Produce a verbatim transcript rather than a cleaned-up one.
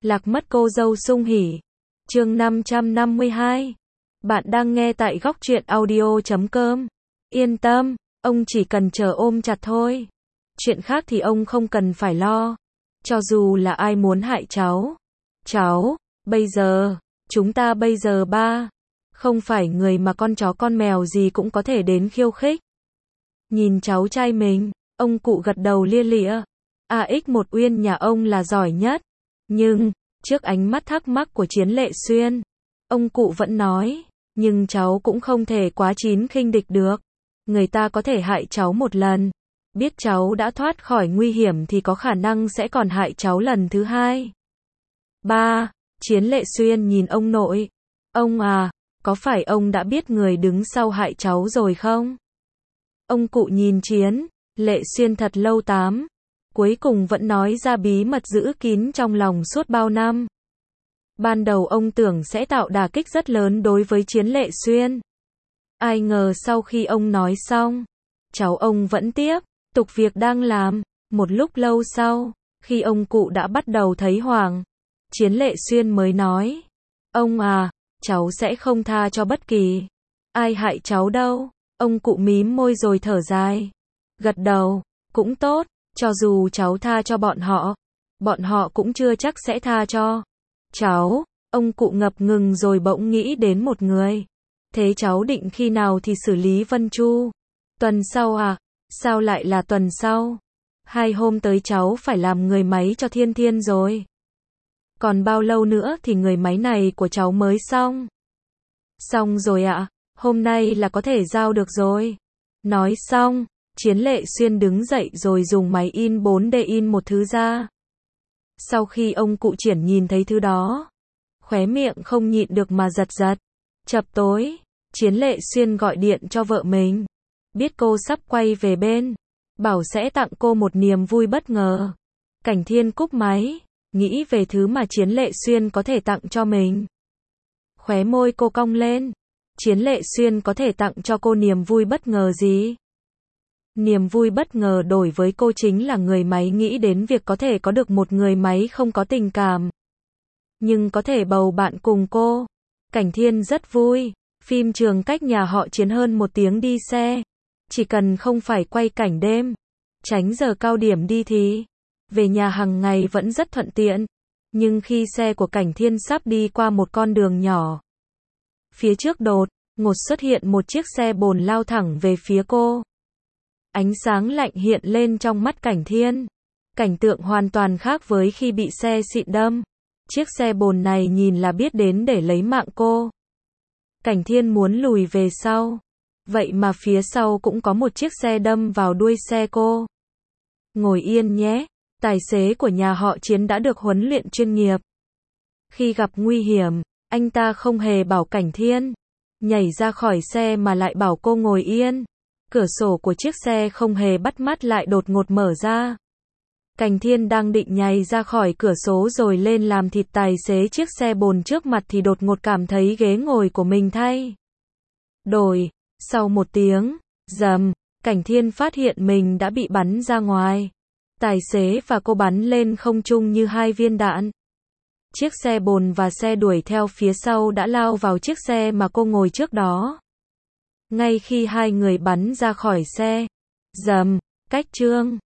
Lạc mất cô dâu sung hỉ. Chương năm trăm năm mươi hai. Bạn đang nghe tại góc truyện audio chấm com. Yên tâm, ông chỉ cần chờ ôm chặt thôi. Chuyện khác thì ông không cần phải lo. Cho dù là ai muốn hại cháu. Cháu, bây giờ, chúng ta bây giờ ba. Không phải người mà con chó con mèo gì cũng có thể đến khiêu khích. Nhìn cháu trai mình, ông cụ gật đầu lia lịa. a ích một Uyên nhà ông là giỏi nhất. Nhưng, trước ánh mắt thắc mắc của Chiến Lệ Xuyên, ông cụ vẫn nói, nhưng cháu cũng không thể quá chín khinh địch được. Người ta có thể hại cháu một lần. Biết cháu đã thoát khỏi nguy hiểm thì có khả năng sẽ còn hại cháu lần thứ hai. Ba, Chiến Lệ Xuyên nhìn ông nội. Ông à, có phải ông đã biết người đứng sau hại cháu rồi không? Ông cụ nhìn Chiến Lệ Xuyên thật lâu tám. Cuối cùng vẫn nói ra bí mật giữ kín trong lòng suốt bao năm. Ban đầu ông tưởng sẽ tạo đả kích rất lớn đối với Chiến Lệ Xuyên. Ai ngờ sau khi ông nói xong, cháu ông vẫn tiếp tục việc đang làm. Một lúc lâu sau, khi ông cụ đã bắt đầu thấy hoảng, Chiến Lệ Xuyên mới nói, ông à, cháu sẽ không tha cho bất kỳ ai hại cháu đâu. Ông cụ mím môi rồi thở dài, gật đầu, cũng tốt, cho dù cháu tha cho bọn họ, bọn họ cũng chưa chắc sẽ tha cho cháu. Ông cụ ngập ngừng rồi bỗng nghĩ đến một người. Thế cháu định khi nào thì xử lý Vân Chu? Tuần sau à? Sao lại là tuần sau? Hai hôm tới cháu phải làm người máy cho Thiên Thiên rồi. Còn bao lâu nữa thì người máy này của cháu mới xong? Xong rồi ạ, hôm nay là có thể giao được rồi. Nói xong, Chiến Lệ Xuyên đứng dậy rồi dùng máy in bốn D in một thứ ra. Sau khi ông cụ Triển nhìn thấy thứ đó, khóe miệng không nhịn được mà giật giật. Chập tối, Chiến Lệ Xuyên gọi điện cho vợ mình. Biết cô sắp quay về bên, bảo sẽ tặng cô một niềm vui bất ngờ. Cảnh Thiên cúp máy, nghĩ về thứ mà Chiến Lệ Xuyên có thể tặng cho mình. Khóe môi cô cong lên. Chiến Lệ Xuyên có thể tặng cho cô niềm vui bất ngờ gì? Niềm vui bất ngờ đối với cô chính là người máy nghĩ đến việc có thể có được một người máy không có tình cảm, nhưng có thể bầu bạn cùng cô. Cảnh Thiên rất vui. Phim trường cách nhà họ Chiến hơn một tiếng đi xe. Chỉ cần không phải quay cảnh đêm, tránh giờ cao điểm đi thì về nhà hàng ngày vẫn rất thuận tiện. Nhưng khi xe của Cảnh Thiên sắp đi qua một con đường nhỏ, phía trước đột ngột xuất hiện một chiếc xe bồn lao thẳng về phía cô. Ánh sáng lạnh hiện lên trong mắt Cảnh Thiên. Cảnh tượng hoàn toàn khác với khi bị xe xịn đâm. Chiếc xe bồn này nhìn là biết đến để lấy mạng cô. Cảnh Thiên muốn lùi về sau. Vậy mà phía sau cũng có một chiếc xe đâm vào đuôi xe cô. Ngồi yên nhé. Tài xế của nhà họ Chiến đã được huấn luyện chuyên nghiệp. Khi gặp nguy hiểm, anh ta không hề bảo Cảnh Thiên nhảy ra khỏi xe mà lại bảo cô ngồi yên. Cửa sổ của chiếc xe không hề bắt mắt lại đột ngột mở ra. Cảnh Thiên đang định nhảy ra khỏi cửa sổ rồi lên làm thịt tài xế chiếc xe bồn trước mặt thì đột ngột cảm thấy ghế ngồi của mình thay đổi. Sau một tiếng rầm, Cảnh Thiên phát hiện mình đã bị bắn ra ngoài. Tài xế và cô bắn lên không trung như hai viên đạn. Chiếc xe bồn và xe đuổi theo phía sau đã lao vào chiếc xe mà cô ngồi trước đó. Ngay khi hai người bắn ra khỏi xe, rầm, cách chương